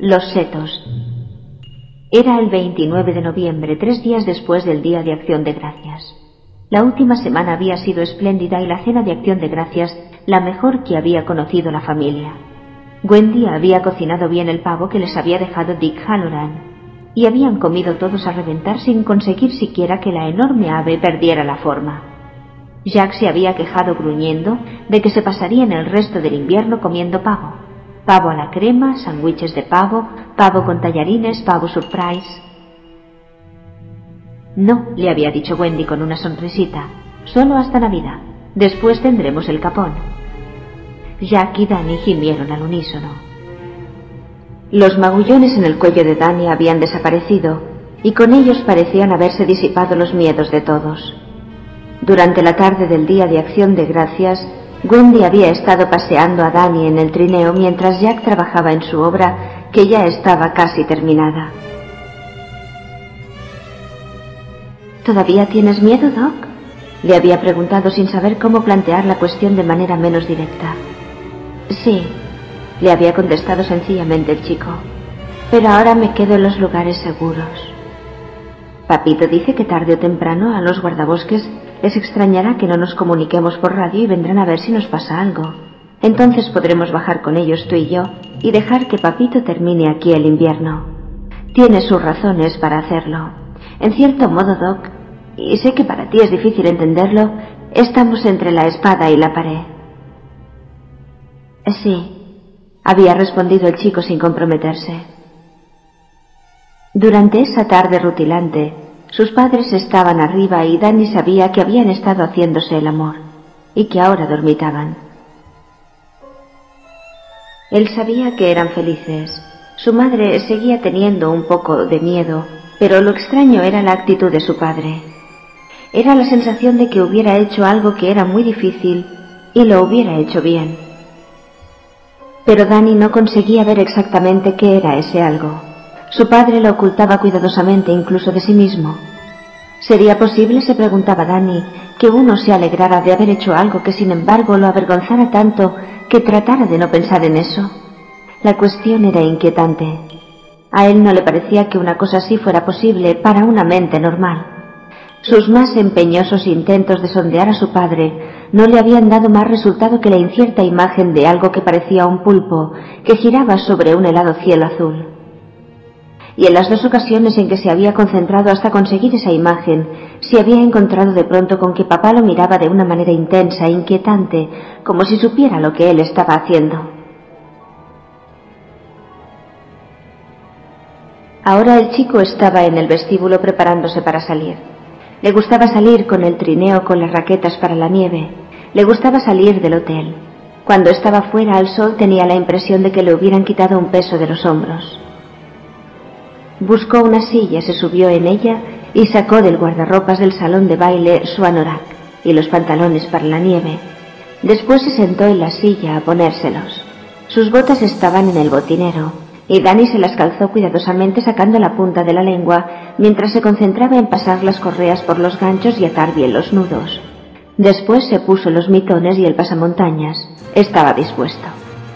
Los setos. Era el 29 de noviembre, 3 días después del Día de Acción de Gracias. La última semana había sido espléndida y la cena de Acción de Gracias la mejor que había conocido la familia. Wendy había cocinado bien el pavo que les había dejado Dick Halloran, y habían comido todos a reventar sin conseguir siquiera que la enorme ave perdiera la forma. Jack se había quejado gruñendo de que se pasarían el resto del invierno comiendo pavo. Pavo a la crema, sándwiches de pavo, pavo con tallarines, pavo surprise. No, le había dicho Wendy con una sonrisita, solo hasta Navidad. Después tendremos el capón. Jack y Danny gimieron al unísono. Los magullones en el cuello de Danny habían desaparecido y con ellos parecían haberse disipado los miedos de todos. Durante la tarde del Día de Acción de Gracias, Wendy había estado paseando a Danny en el trineo mientras Jack trabajaba en su obra, que ya estaba casi terminada. ¿Todavía tienes miedo, Doc?, le había preguntado sin saber cómo plantear la cuestión de manera menos directa. Sí, le había contestado sencillamente el chico, pero ahora me quedo en los lugares seguros. Papito dice que tarde o temprano a los guardabosques les extrañará que no nos comuniquemos por radio y vendrán a ver si nos pasa algo. Entonces podremos bajar con ellos tú y yo y dejar que Papito termine aquí el invierno. Tiene sus razones para hacerlo. En cierto modo, Doc, y sé que para ti es difícil entenderlo, estamos entre la espada y la pared. Sí, había respondido el chico sin comprometerse. Durante esa tarde rutilante, sus padres estaban arriba y Danny sabía que habían estado haciéndose el amor y que ahora dormitaban. Él sabía que eran felices. Su madre seguía teniendo un poco de miedo, pero lo extraño era la actitud de su padre. Era la sensación de que hubiera hecho algo que era muy difícil y lo hubiera hecho bien. Pero Danny no conseguía ver exactamente qué era ese algo. Su padre lo ocultaba cuidadosamente incluso de sí mismo. ¿Sería posible, se preguntaba Danny, que uno se alegrara de haber hecho algo que sin embargo lo avergonzara tanto que tratara de no pensar en eso? La cuestión era inquietante. A él no le parecía que una cosa así fuera posible para una mente normal. Sus más empeñosos intentos de sondear a su padre no le habían dado más resultado que la incierta imagen de algo que parecía un pulpo que giraba sobre un helado cielo azul. Y en las dos ocasiones en que se había concentrado hasta conseguir esa imagen, se había encontrado de pronto con que papá lo miraba de una manera intensa e inquietante, como si supiera lo que él estaba haciendo. Ahora el chico estaba en el vestíbulo preparándose para salir. Le gustaba salir con el trineo con las raquetas para la nieve. Le gustaba salir del hotel. Cuando estaba fuera al sol tenía la impresión de que le hubieran quitado un peso de los hombros. Buscó una silla, se subió en ella y sacó del guardarropas del salón de baile su anorak y los pantalones para la nieve. Después se sentó en la silla a ponérselos. Sus botas estaban en el botinero y Danny se las calzó cuidadosamente sacando la punta de la lengua mientras se concentraba en pasar las correas por los ganchos y atar bien los nudos. Después se puso los mitones y el pasamontañas. Estaba dispuesto.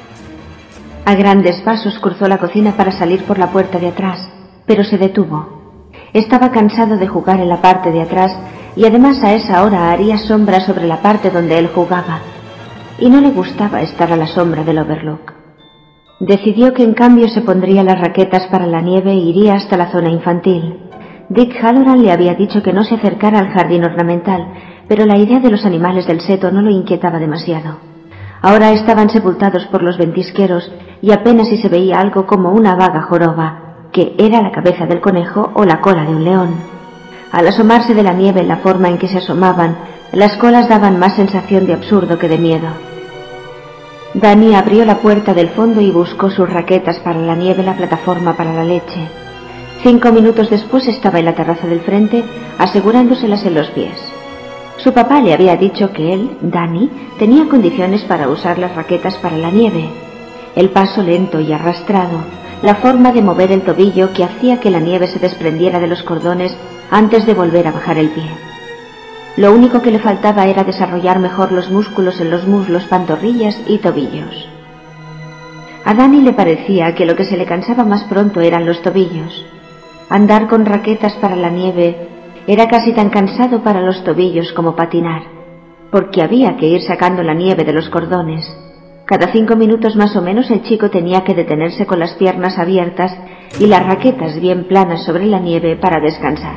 A grandes pasos cruzó la cocina para salir por la puerta de atrás, pero se detuvo. Estaba cansado de jugar en la parte de atrás y además a esa hora haría sombra sobre la parte donde él jugaba, y no le gustaba estar a la sombra del Overlook. Decidió que en cambio se pondría las raquetas para la nieve e iría hasta la zona infantil. Dick Halloran le había dicho que no se acercara al jardín ornamental, pero la idea de los animales del seto no lo inquietaba demasiado. Ahora estaban sepultados por los ventisqueros y apenas si se veía algo como una vaga joroba, que era la cabeza del conejo o la cola de un león. Al asomarse de la nieve en la forma en que se asomaban, las colas daban más sensación de absurdo que de miedo. Danny abrió la puerta del fondo y buscó sus raquetas para la nieve en la plataforma para la leche. 5 minutos después estaba en la terraza del frente, asegurándoselas en los pies. Su papá le había dicho que él, Danny, tenía condiciones para usar las raquetas para la nieve. El paso lento y arrastrado, la forma de mover el tobillo que hacía que la nieve se desprendiera de los cordones antes de volver a bajar el pie. Lo único que le faltaba era desarrollar mejor los músculos en los muslos, pantorrillas y tobillos. A Danny le parecía que lo que se le cansaba más pronto eran los tobillos. Andar con raquetas para la nieve era casi tan cansado para los tobillos como patinar, porque había que ir sacando la nieve de los cordones. Cada 5 minutos más o menos el chico tenía que detenerse con las piernas abiertas y las raquetas bien planas sobre la nieve para descansar.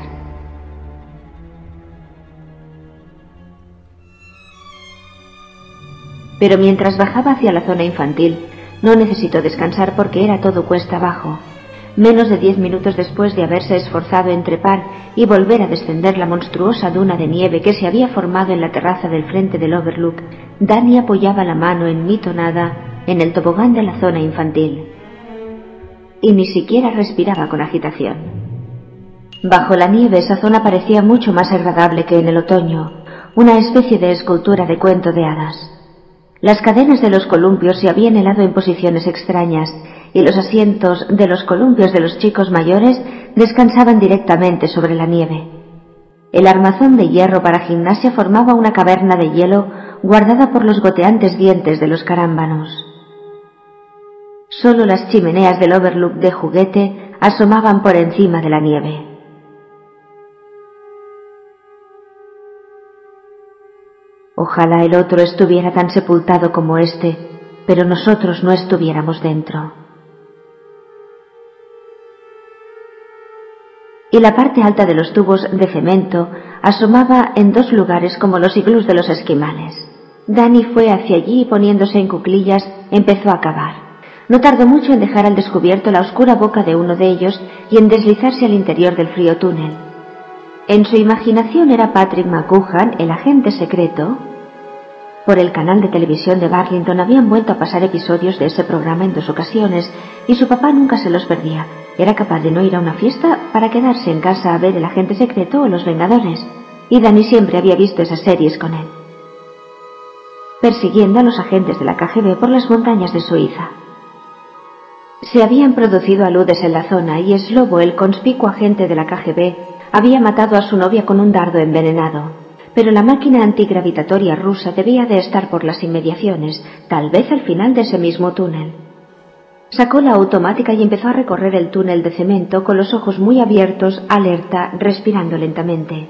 Pero mientras bajaba hacia la zona infantil, no necesitó descansar porque era todo cuesta abajo. Menos de 10 minutos después de haberse esforzado en trepar y volver a descender la monstruosa duna de nieve que se había formado en la terraza del frente del Overlook, Danny apoyaba la mano enmitonada en el tobogán de la zona infantil. Y ni siquiera respiraba con agitación. Bajo la nieve esa zona parecía mucho más agradable que en el otoño, una especie de escultura de cuento de hadas. Las cadenas de los columpios se habían helado en posiciones extrañas y los asientos de los columpios de los chicos mayores descansaban directamente sobre la nieve. El armazón de hierro para gimnasia formaba una caverna de hielo guardada por los goteantes dientes de los carámbanos. Solo las chimeneas del Overlook de juguete asomaban por encima de la nieve. Ojalá el otro estuviera tan sepultado como este, pero nosotros no estuviéramos dentro. Y la parte alta de los tubos de cemento asomaba en 2 lugares como los iglús de los esquimales. Danny fue hacia allí y poniéndose en cuclillas empezó a cavar. No tardó mucho en dejar al descubierto la oscura boca de uno de ellos y en deslizarse al interior del frío túnel. En su imaginación era Patrick McGoohan, el agente secreto. Por el canal de televisión de Burlington habían vuelto a pasar episodios de ese programa en 2 ocasiones y su papá nunca se los perdía. Era capaz de no ir a una fiesta para quedarse en casa a ver El agente secreto o Los Vengadores, y Danny siempre había visto esas series con él, persiguiendo a los agentes de la KGB por las montañas de Suiza. Se habían producido aludes en la zona y Slobo, el conspicuo agente de la KGB, había matado a su novia con un dardo envenenado, pero la máquina antigravitatoria rusa debía de estar por las inmediaciones, tal vez al final de ese mismo túnel. Sacó la automática y empezó a recorrer el túnel de cemento con los ojos muy abiertos, alerta, respirando lentamente.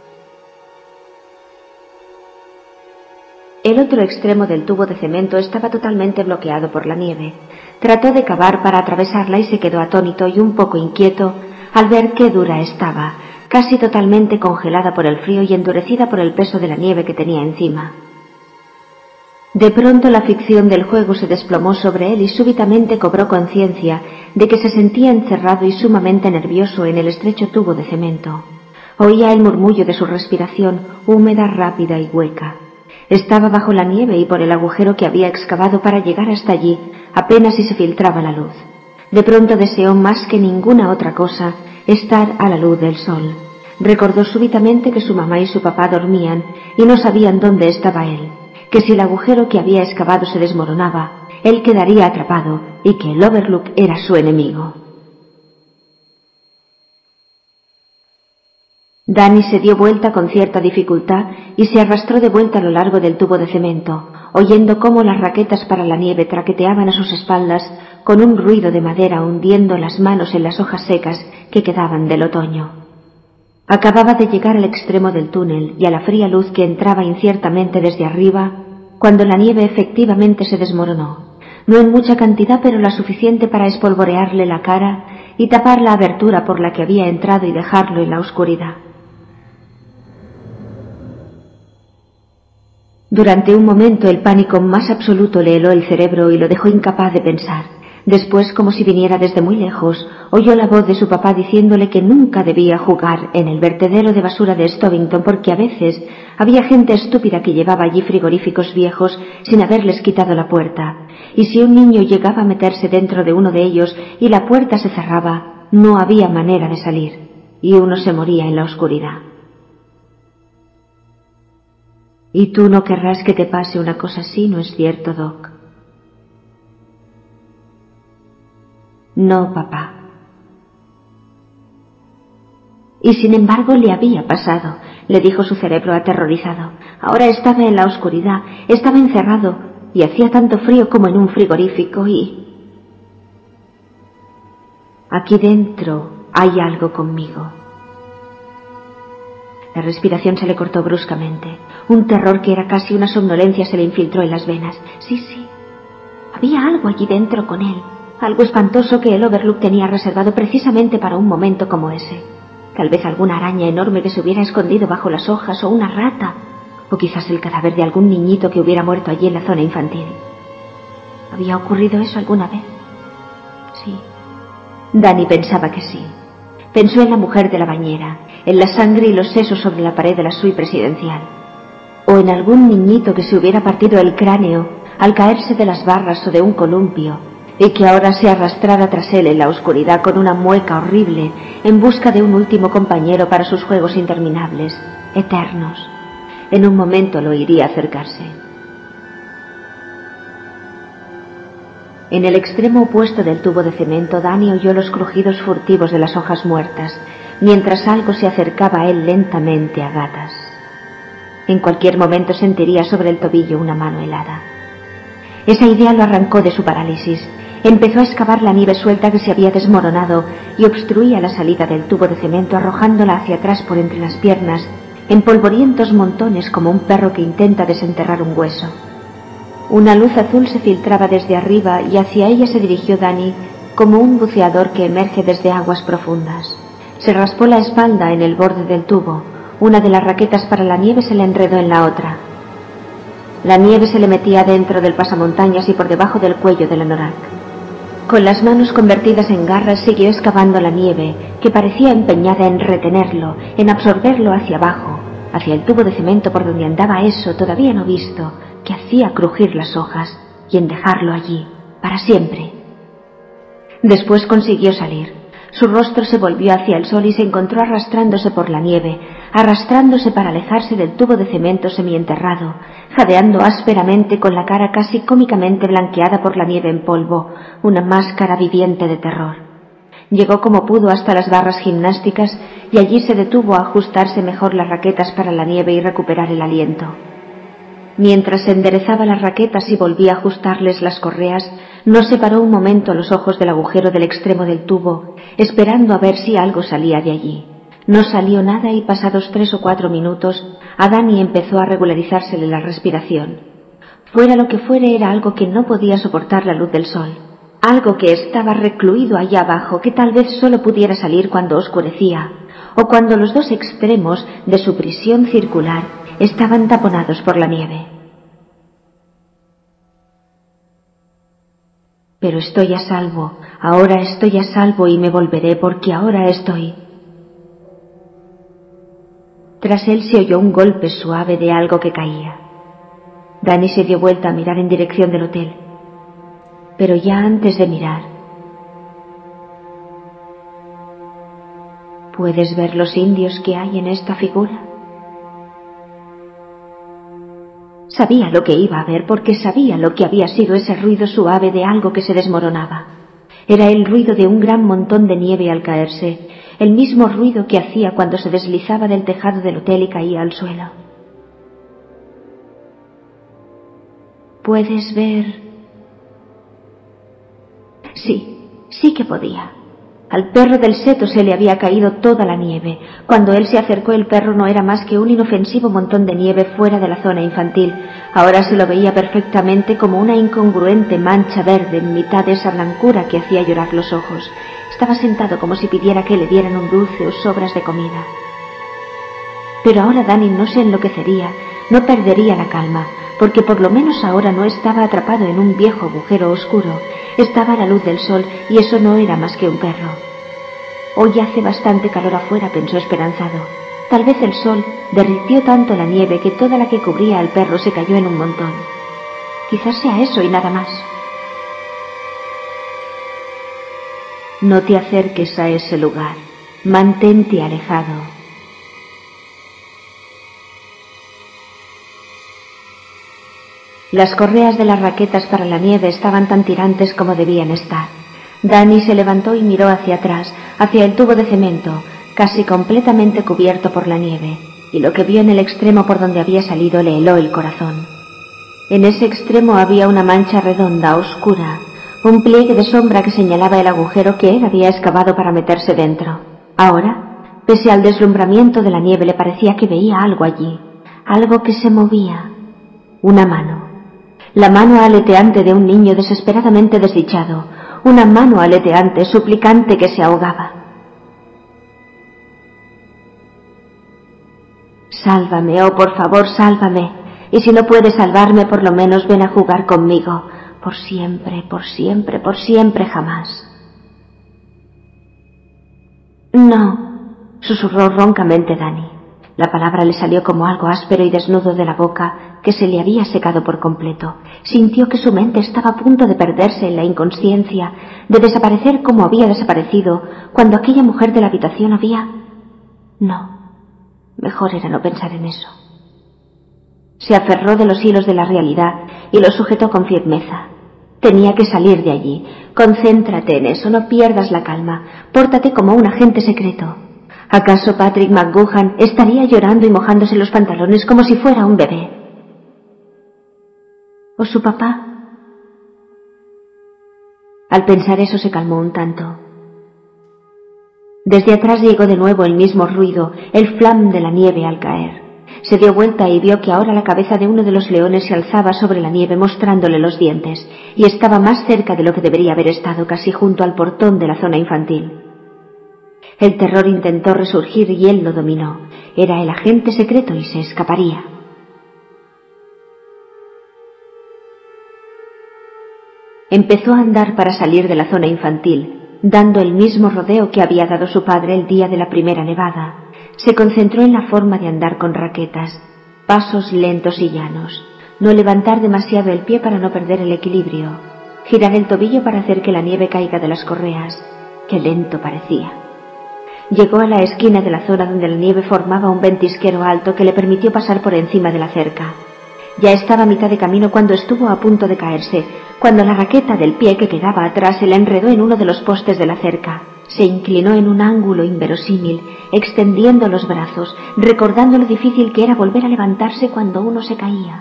El otro extremo del tubo de cemento estaba totalmente bloqueado por la nieve. Trató de cavar para atravesarla y se quedó atónito y un poco inquieto al ver qué dura estaba, casi totalmente congelada por el frío y endurecida por el peso de la nieve que tenía encima. De pronto la ficción del juego se desplomó sobre él y súbitamente cobró conciencia de que se sentía encerrado y sumamente nervioso en el estrecho tubo de cemento. Oía el murmullo de su respiración, húmeda, rápida y hueca. Estaba bajo la nieve y por el agujero que había excavado para llegar hasta allí apenas si se filtraba la luz. De pronto deseó más que ninguna otra cosa estar a la luz del sol. Recordó súbitamente que su mamá y su papá dormían y no sabían dónde estaba él, que si el agujero que había excavado se desmoronaba, él quedaría atrapado y que el Overlook era su enemigo. Danny se dio vuelta con cierta dificultad y se arrastró de vuelta a lo largo del tubo de cemento, oyendo cómo las raquetas para la nieve traqueteaban a sus espaldas con un ruido de madera hundiendo las manos en las hojas secas que quedaban del otoño. Acababa de llegar al extremo del túnel y a la fría luz que entraba inciertamente desde arriba cuando la nieve efectivamente se desmoronó, no en mucha cantidad pero la suficiente para espolvorearle la cara y tapar la abertura por la que había entrado y dejarlo en la oscuridad. Durante un momento el pánico más absoluto le heló el cerebro y lo dejó incapaz de pensar. Después, como si viniera desde muy lejos, oyó la voz de su papá diciéndole que nunca debía jugar en el vertedero de basura de Stovington porque a veces había gente estúpida que llevaba allí frigoríficos viejos sin haberles quitado la puerta, y si un niño llegaba a meterse dentro de uno de ellos y la puerta se cerraba, no había manera de salir, y uno se moría en la oscuridad. Y tú no querrás que te pase una cosa así, ¿no es cierto, Doc? No, papá. Y sin embargo le había pasado, le dijo su cerebro aterrorizado. Ahora estaba en la oscuridad, estaba encerrado y hacía tanto frío como en un frigorífico y... Aquí dentro hay algo conmigo. La respiración se le cortó bruscamente. Un terror que era casi una somnolencia se le infiltró en las venas. Sí, había algo allí dentro con él. Algo espantoso que el Overlook tenía reservado precisamente para un momento como ese. Tal vez alguna araña enorme que se hubiera escondido bajo las hojas, o una rata, o quizás el cadáver de algún niñito que hubiera muerto allí en la zona infantil. ¿Había ocurrido eso alguna vez? Sí. Danny pensaba que sí. Pensó en la mujer de la bañera, en la sangre y los sesos sobre la pared de la suite presidencial, o en algún niñito que se hubiera partido el cráneo al caerse de las barras o de un columpio, y que ahora se arrastrara tras él en la oscuridad con una mueca horrible en busca de un último compañero para sus juegos interminables, eternos. En un momento lo oiría acercarse. En el extremo opuesto del tubo de cemento, Danny oyó los crujidos furtivos de las hojas muertas, mientras algo se acercaba a él lentamente a gatas. En cualquier momento sentiría sobre el tobillo una mano helada. Esa idea lo arrancó de su parálisis. Empezó a excavar la nieve suelta que se había desmoronado y obstruía la salida del tubo de cemento, arrojándola hacia atrás por entre las piernas, en polvorientos montones como un perro que intenta desenterrar un hueso. Una luz azul se filtraba desde arriba y hacia ella se dirigió Danny como un buceador que emerge desde aguas profundas. Se raspó la espalda en el borde del tubo. Una de las raquetas para la nieve se le enredó en la otra. La nieve se le metía dentro del pasamontañas y por debajo del cuello del anorak. Con las manos convertidas en garras siguió excavando la nieve, que parecía empeñada en retenerlo, en absorberlo hacia abajo, hacia el tubo de cemento por donde andaba eso todavía no visto, que hacía crujir las hojas, y en dejarlo allí, para siempre. Después consiguió salir. Su rostro se volvió hacia el sol y se encontró arrastrándose por la nieve, arrastrándose para alejarse del tubo de cemento semienterrado, jadeando ásperamente con la cara casi cómicamente blanqueada por la nieve en polvo, una máscara viviente de terror. Llegó como pudo hasta las barras gimnásticas y allí se detuvo a ajustarse mejor las raquetas para la nieve y recuperar el aliento. Mientras enderezaba las raquetas y volvía a ajustarles las correas, no separó un momento los ojos del agujero del extremo del tubo, esperando a ver si algo salía de allí. No salió nada y pasados 3 o 4 minutos, a Danny empezó a regularizársele la respiración. Fuera lo que fuere, era algo que no podía soportar la luz del sol. Algo que estaba recluido allá abajo, que tal vez solo pudiera salir cuando oscurecía, o cuando los dos extremos de su prisión circular estaban taponados por la nieve. Pero estoy a salvo, ahora estoy a salvo y me volveré porque ahora estoy. Tras él se oyó un golpe suave de algo que caía. Danny se dio vuelta a mirar en dirección del hotel. Pero ya antes de mirar, ¿puedes ver los indios que hay en esta figura? Sabía lo que iba a ver porque sabía lo que había sido ese ruido suave de algo que se desmoronaba. Era el ruido de un gran montón de nieve al caerse, el mismo ruido que hacía cuando se deslizaba del tejado del hotel y caía al suelo. ¿Puedes ver? Sí que podía. Al perro del seto se le había caído toda la nieve. Cuando él se acercó, el perro no era más que un inofensivo montón de nieve fuera de la zona infantil. Ahora se lo veía perfectamente como una incongruente mancha verde en mitad de esa blancura que hacía llorar los ojos. Estaba sentado como si pidiera que le dieran un dulce o sobras de comida. Pero ahora Danny no se enloquecería, no perdería la calma, porque por lo menos ahora no estaba atrapado en un viejo agujero oscuro. Estaba a la luz del sol y eso no era más que un perro. Hoy hace bastante calor afuera, pensó esperanzado. Tal vez el sol derritió tanto la nieve que toda la que cubría al perro se cayó en un montón. Quizás sea eso y nada más. No te acerques a ese lugar. Mantente alejado. Las correas de las raquetas para la nieve estaban tan tirantes como debían estar. Danny se levantó y miró hacia atrás, hacia el tubo de cemento, casi completamente cubierto por la nieve, y lo que vio en el extremo por donde había salido le heló el corazón. En ese extremo había una mancha redonda, oscura, un pliegue de sombra que señalaba el agujero que él había excavado para meterse dentro. Ahora, pese al deslumbramiento de la nieve, le parecía que veía algo allí, algo que se movía. Una mano. La mano aleteante de un niño desesperadamente desdichado, una mano aleteante, suplicante que se ahogaba. Sálvame, oh por favor, sálvame, y si no puedes salvarme, por lo menos ven a jugar conmigo, por siempre, por siempre, por siempre, jamás. No, susurró roncamente Dani. La palabra le salió como algo áspero y desnudo de la boca que se le había secado por completo. Sintió que su mente estaba a punto de perderse en la inconsciencia, de desaparecer como había desaparecido cuando aquella mujer de la habitación había... No, mejor era no pensar en eso. Se aferró de los hilos de la realidad y lo sujetó con firmeza. Tenía que salir de allí. Concéntrate en eso, no pierdas la calma. Pórtate como un agente secreto. ¿Acaso Patrick McGoohan estaría llorando y mojándose los pantalones como si fuera un bebé? ¿O su papá? Al pensar eso se calmó un tanto. Desde atrás llegó de nuevo el mismo ruido, el flam de la nieve al caer. Se dio vuelta y vio que ahora la cabeza de uno de los leones se alzaba sobre la nieve mostrándole los dientes, y estaba más cerca de lo que debería haber estado, casi junto al portón de la zona infantil. El terror intentó resurgir y él lo dominó. Era el agente secreto y se escaparía. Empezó a andar para salir de la zona infantil, dando el mismo rodeo que había dado su padre el día de la primera nevada. Se concentró en la forma de andar con raquetas, pasos lentos y llanos, no levantar demasiado el pie para no perder el equilibrio, girar el tobillo para hacer que la nieve caiga de las correas. Qué lento parecía. Llegó a la esquina de la zona donde la nieve formaba un ventisquero alto que le permitió pasar por encima de la cerca. Ya estaba a mitad de camino cuando estuvo a punto de caerse, cuando la raqueta del pie que quedaba atrás se la enredó en uno de los postes de la cerca. Se inclinó en un ángulo inverosímil, extendiendo los brazos, recordando lo difícil que era volver a levantarse cuando uno se caía.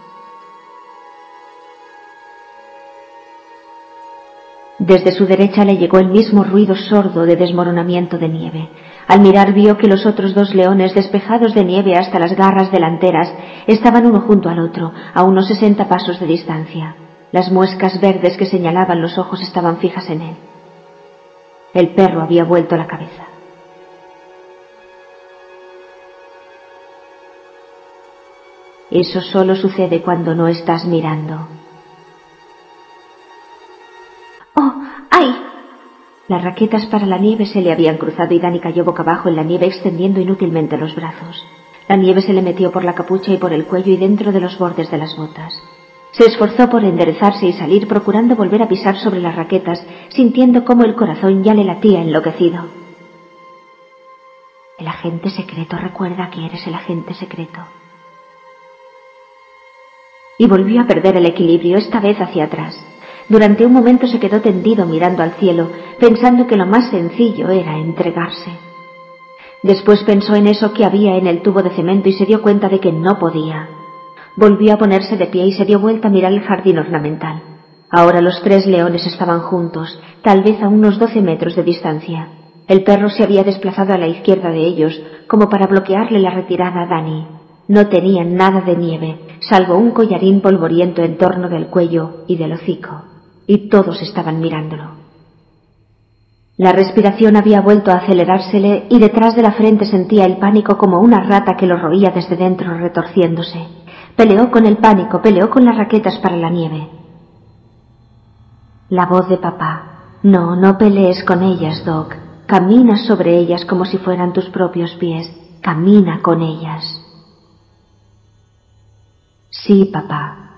Desde su derecha le llegó el mismo ruido sordo de desmoronamiento de nieve. Al mirar vio que los otros dos leones, despejados de nieve hasta las garras delanteras, estaban uno junto al otro, a unos 60 pasos de distancia. Las muescas verdes que señalaban los ojos estaban fijas en él. El perro había vuelto la cabeza. Eso solo sucede cuando no estás mirando. ¡Oh! ¡Ay! Las raquetas para la nieve se le habían cruzado y Dani cayó boca abajo en la nieve extendiendo inútilmente los brazos. La nieve se le metió por la capucha y por el cuello y dentro de los bordes de las botas. Se esforzó por enderezarse y salir, procurando volver a pisar sobre las raquetas, sintiendo cómo el corazón ya le latía enloquecido. El agente secreto, recuerda que eres el agente secreto. Y volvió a perder el equilibrio, esta vez hacia atrás. Durante un momento se quedó tendido mirando al cielo, pensando que lo más sencillo era entregarse. Después pensó en eso que había en el tubo de cemento y se dio cuenta de que no podía. Volvió a ponerse de pie y se dio vuelta a mirar el jardín ornamental. Ahora los 3 leones estaban juntos, tal vez a unos 12 metros de distancia. El perro se había desplazado a la izquierda de ellos, como para bloquearle la retirada a Dani. No tenían nada de nieve, salvo un collarín polvoriento en torno del cuello y del hocico, y todos estaban mirándolo. La respiración había vuelto a acelerársele y detrás de la frente sentía el pánico como una rata que lo roía desde dentro retorciéndose. Peleó con el pánico, peleó con las raquetas para la nieve. La voz de papá. No, no pelees con ellas, Doc. Camina sobre ellas como si fueran tus propios pies. Camina con ellas. Sí, papá.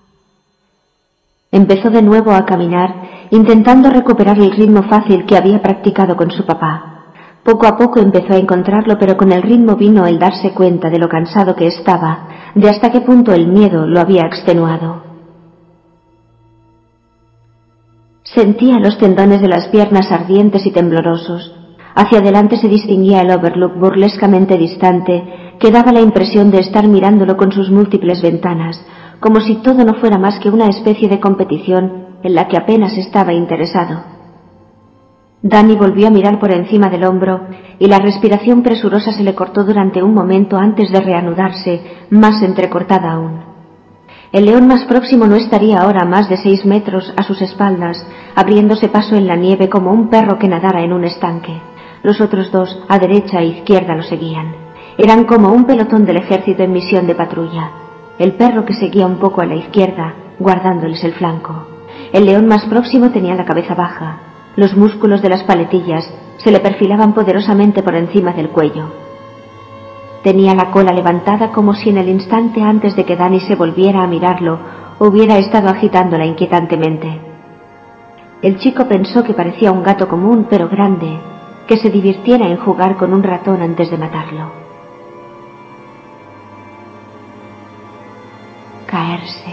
Empezó de nuevo a caminar, intentando recuperar el ritmo fácil que había practicado con su papá. Poco a poco empezó a encontrarlo, pero con el ritmo vino el darse cuenta de lo cansado que estaba, de hasta qué punto el miedo lo había extenuado. Sentía los tendones de las piernas ardientes y temblorosos. Hacia adelante se distinguía el Overlook burlescamente distante, que daba la impresión de estar mirándolo con sus múltiples ventanas, como si todo no fuera más que una especie de competición en la que apenas estaba interesado. Danny volvió a mirar por encima del hombro y la respiración presurosa se le cortó durante un momento antes de reanudarse, más entrecortada aún. El león más próximo no estaría ahora a más de 6 metros a sus espaldas, abriéndose paso en la nieve como un perro que nadara en un estanque. Los otros dos, a derecha e izquierda, lo seguían. Eran como un pelotón del ejército en misión de patrulla. El perro que seguía un poco a la izquierda, guardándoles el flanco. El león más próximo tenía la cabeza baja. Los músculos de las paletillas se le perfilaban poderosamente por encima del cuello. Tenía la cola levantada como si en el instante antes de que Danny se volviera a mirarlo hubiera estado agitándola inquietantemente. El chico pensó que parecía un gato común pero grande, que se divirtiera en jugar con un ratón antes de matarlo. Caerse.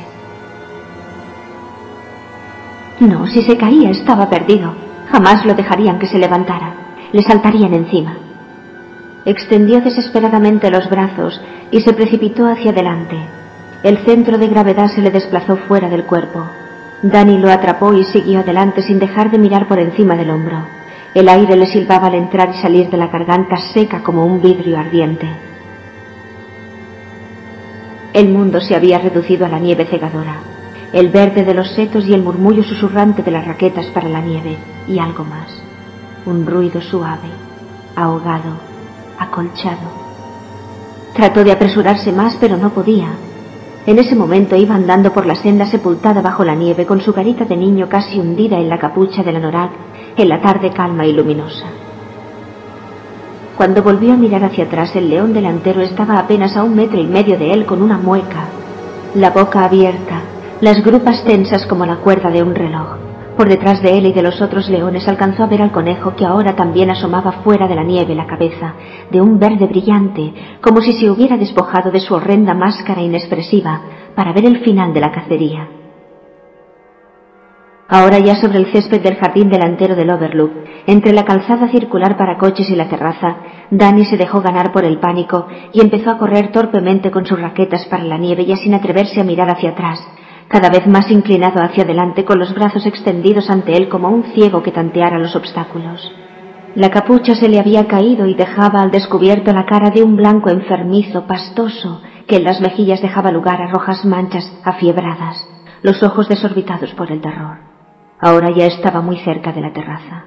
No, si se caía estaba perdido. Jamás lo dejarían que se levantara. Le saltarían encima. Extendió desesperadamente los brazos y se precipitó hacia adelante. El centro de gravedad se le desplazó fuera del cuerpo. Danny lo atrapó y siguió adelante sin dejar de mirar por encima del hombro. El aire le silbaba al entrar y salir de la garganta seca como un vidrio ardiente. El mundo se había reducido a la nieve cegadora, el verde de los setos y el murmullo susurrante de las raquetas para la nieve, y algo más, un ruido suave, ahogado, acolchado. Trató de apresurarse más, pero no podía. En ese momento iba andando por la senda sepultada bajo la nieve, con su carita de niño casi hundida en la capucha del anorak, en la tarde calma y luminosa. Cuando volvió a mirar hacia atrás, el león delantero estaba apenas a 1,5 metros de él, con una mueca, la boca abierta, las grupas tensas como la cuerda de un reloj. Por detrás de él y de los otros leones alcanzó a ver al conejo, que ahora también asomaba fuera de la nieve la cabeza, de un verde brillante, como si se hubiera despojado de su horrenda máscara inexpresiva para ver el final de la cacería. Ahora ya sobre el césped del jardín delantero del Overlook, entre la calzada circular para coches y la terraza, Danny se dejó ganar por el pánico y empezó a correr torpemente con sus raquetas para la nieve, ya sin atreverse a mirar hacia atrás, cada vez más inclinado hacia adelante, con los brazos extendidos ante él como un ciego que tanteara los obstáculos. La capucha se le había caído y dejaba al descubierto la cara de un blanco enfermizo, pastoso, que en las mejillas dejaba lugar a rojas manchas afiebradas, los ojos desorbitados por el terror. Ahora ya estaba muy cerca de la terraza.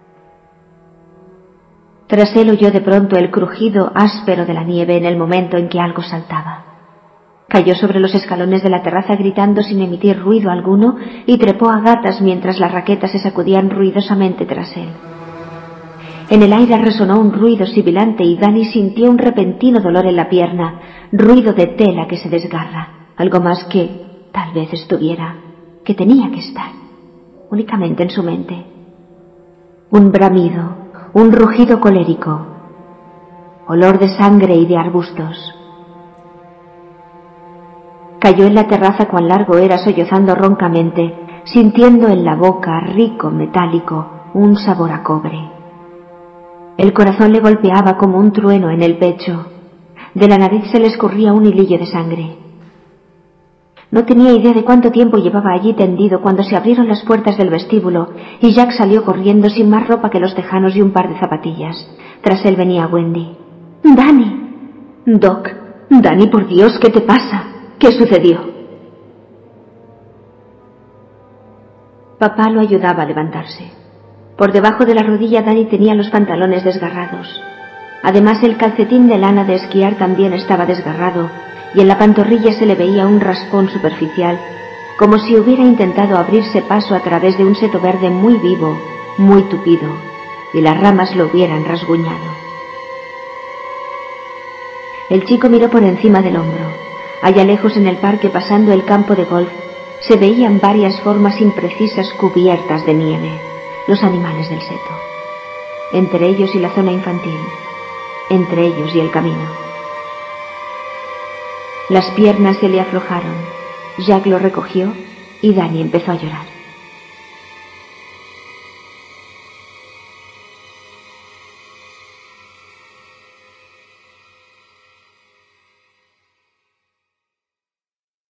Tras él oyó de pronto el crujido áspero de la nieve en el momento en que algo saltaba. Cayó sobre los escalones de la terraza gritando sin emitir ruido alguno y trepó a gatas mientras las raquetas se sacudían ruidosamente tras él. En el aire resonó un ruido sibilante y Danny sintió un repentino dolor en la pierna, ruido de tela que se desgarra, algo más que tal vez estuviera, que tenía que estar, únicamente en su mente. Un bramido, un rugido colérico, olor de sangre y de arbustos. Cayó en la terraza cuán largo era, sollozando roncamente, sintiendo en la boca, rico, metálico, un sabor a cobre. El corazón le golpeaba como un trueno en el pecho. De la nariz se le escurría un hilillo de sangre. No tenía idea de cuánto tiempo llevaba allí tendido cuando se abrieron las puertas del vestíbulo y Jack salió corriendo sin más ropa que los tejanos y un par de zapatillas. Tras él venía Wendy. «¡Danny! Doc, Danny, por Dios, ¿qué te pasa? ¿Qué sucedió?» Papá lo ayudaba a levantarse. Por debajo de la rodilla Danny tenía los pantalones desgarrados. Además, el calcetín de lana de esquiar también estaba desgarrado y en la pantorrilla se le veía un raspón superficial, como si hubiera intentado abrirse paso a través de un seto verde muy vivo, muy tupido, y las ramas lo hubieran rasguñado. El chico miró por encima del hombro. Allá lejos en el parque, pasando el campo de golf, se veían varias formas imprecisas cubiertas de nieve, los animales del seto. Entre ellos y la zona infantil, entre ellos y el camino. Las piernas se le aflojaron, Jack lo recogió y Danny empezó a llorar.